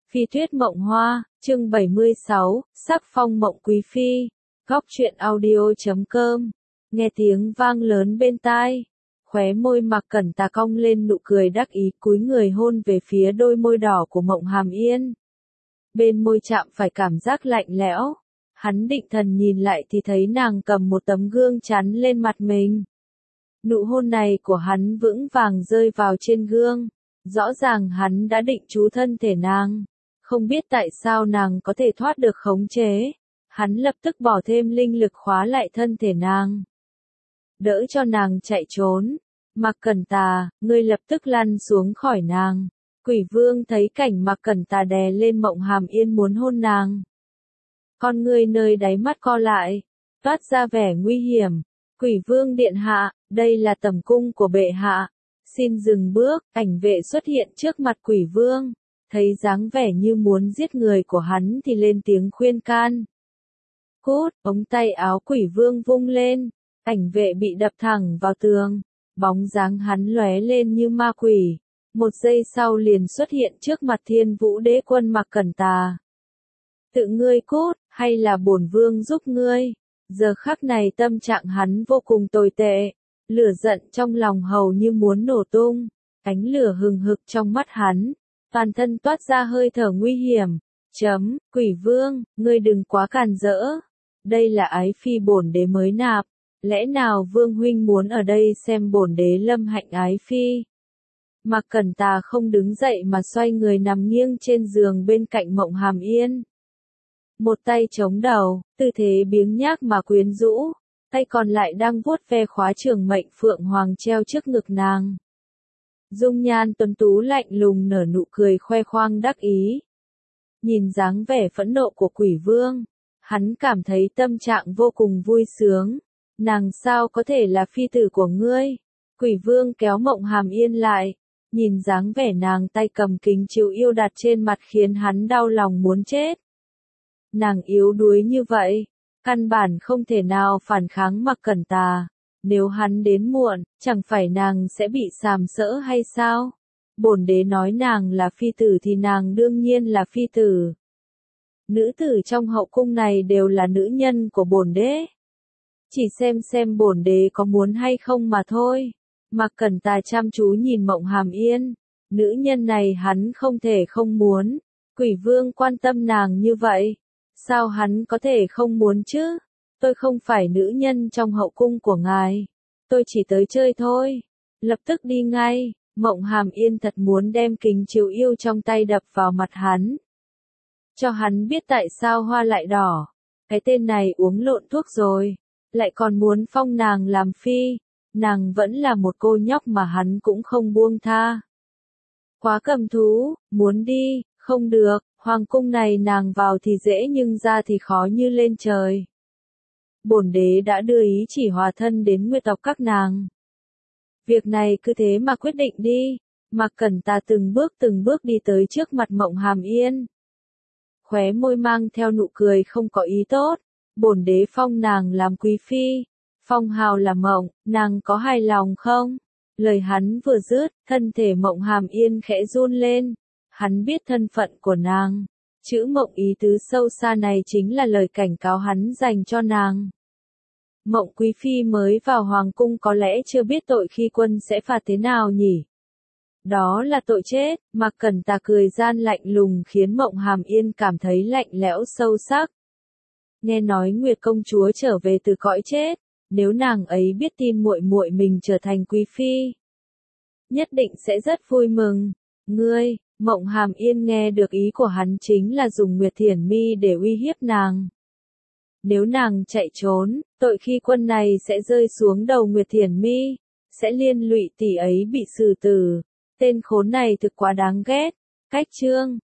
Phi Tuyết Mộng Hoa, chương 76, Sắc Phong Mộng Quý Phi. Góc truyện audio.com. Nghe tiếng vang lớn bên tai, khóe môi Mạc Cẩn Tà cong lên nụ cười đắc ý, cúi người hôn về phía đôi môi đỏ của Mộng Hàm Yên. Bên môi chạm phải cảm giác lạnh lẽo, hắn định thần nhìn lại thì thấy nàng cầm một tấm gương chắn lên mặt mình. Nụ hôn này của hắn vững vàng rơi vào trên gương, rõ ràng hắn đã định chú thân thể nàng. Không biết tại sao nàng có thể thoát được khống chế, hắn lập tức bỏ thêm linh lực khóa lại thân thể nàng, đỡ cho nàng chạy trốn. Mạc Cẩn Tà, ngươi lập tức lăn xuống khỏi nàng. Quỷ Vương thấy cảnh Mạc Cẩn Tà đè lên Mộng Hàm Yên muốn hôn nàng, con ngươi nơi đáy mắt co lại, toát ra vẻ nguy hiểm. Quỷ Vương điện hạ, đây là tẩm cung của bệ hạ, xin dừng bước. Ảnh vệ xuất hiện trước mặt Quỷ Vương, thấy dáng vẻ như muốn giết người của hắn thì lên tiếng khuyên can. Cút, ống tay áo Quỷ Vương vung lên, ảnh vệ bị đập thẳng vào tường, bóng dáng hắn lóe lên như ma quỷ, một giây sau liền xuất hiện trước mặt Thiên Vũ Đế Quân Mạc Cẩn Tà. Tự ngươi cút, hay là bổn vương giúp ngươi? Giờ khắc này tâm trạng hắn vô cùng tồi tệ, lửa giận trong lòng hầu như muốn nổ tung, ánh lửa hừng hực trong mắt hắn, toàn thân toát ra hơi thở nguy hiểm. Quỷ Vương, ngươi đừng quá càn rỡ, đây là ái phi bổn đế mới nạp, lẽ nào Vương huynh muốn ở đây xem bổn đế lâm hạnh ái phi? Mạc Cẩn Tà không đứng dậy mà xoay người nằm nghiêng trên giường bên cạnh Mộng Hàm Yên. Một tay chống đầu, tư thế biếng nhác mà quyến rũ, tay còn lại đang vuốt ve khóa trường mệnh phượng hoàng treo trước ngực nàng. Dung nhan tuấn tú lạnh lùng nở nụ cười khoe khoang đắc ý. Nhìn dáng vẻ phẫn nộ của Quỷ Vương, hắn cảm thấy tâm trạng vô cùng vui sướng. Nàng sao có thể là phi tử của ngươi? Quỷ Vương kéo Mộng Hàm Yên lại, nhìn dáng vẻ nàng tay cầm kính chiếu yêu đặt trên mặt khiến hắn đau lòng muốn chết. Nàng yếu đuối như vậy, căn bản không thể nào phản kháng Mạc Cẩn Tà. Nếu hắn đến muộn, chẳng phải nàng sẽ bị sàm sỡ hay sao? Bổn đế nói nàng là phi tử thì nàng đương nhiên là phi tử. Nữ tử trong hậu cung này đều là nữ nhân của bổn đế. Chỉ xem bổn đế có muốn hay không mà thôi. Mạc Cẩn Tà chăm chú nhìn Mộng Hàm Yên, nữ nhân này hắn không thể không muốn. Quỷ Vương quan tâm nàng như vậy, sao hắn có thể không muốn chứ? Tôi không phải nữ nhân trong hậu cung của ngài, tôi chỉ tới chơi thôi. Lập tức đi ngay. Mộng Hàm Yên thật muốn đem kính chiếu yêu trong tay đập vào mặt hắn, cho hắn biết tại sao hoa lại đỏ. Cái tên này uống lộn thuốc rồi, lại còn muốn phong nàng làm phi. Nàng vẫn là một cô nhóc mà hắn cũng không buông tha. Quá cầm thú, muốn đi, không được, hoàng cung này nàng vào thì dễ nhưng ra thì khó như lên trời. Bổn đế đã đưa ý chỉ hòa thân đến nguyệt tộc các nàng. Việc này cứ thế mà quyết định đi. Mạc Cẩn Tà từng bước đi tới trước mặt Mộng Hàm Yên, khóe môi mang theo nụ cười không có ý tốt. Bổn đế phong nàng làm quý phi, phong hào là Mộng, nàng có hài lòng không? Lời hắn vừa dứt, thân thể Mộng Hàm Yên khẽ run lên. Hắn biết thân phận của nàng, chữ Mộng ý tứ sâu xa này chính là lời cảnh cáo hắn dành cho nàng. Mộng quý phi mới vào hoàng cung có lẽ chưa biết tội khi quân sẽ phạt thế nào nhỉ? Đó là tội chết. Mạc Cẩn Tà cười gian lạnh lùng khiến Mộng Hàm Yên cảm thấy lạnh lẽo sâu sắc. Nghe nói Nguyệt công chúa trở về từ cõi chết, nếu nàng ấy biết tin muội muội mình trở thành quý phi, nhất định sẽ rất vui mừng. Ngươi, Mộng Hàm Yên nghe được ý của hắn chính là dùng Nguyệt Thiển Mi để uy hiếp nàng. Nếu nàng chạy trốn, tội khi quân này sẽ rơi xuống đầu Nguyệt Thiển Mi, sẽ liên lụy tỷ ấy bị xử tử. Tên khốn này thực quá đáng ghét. Cách chương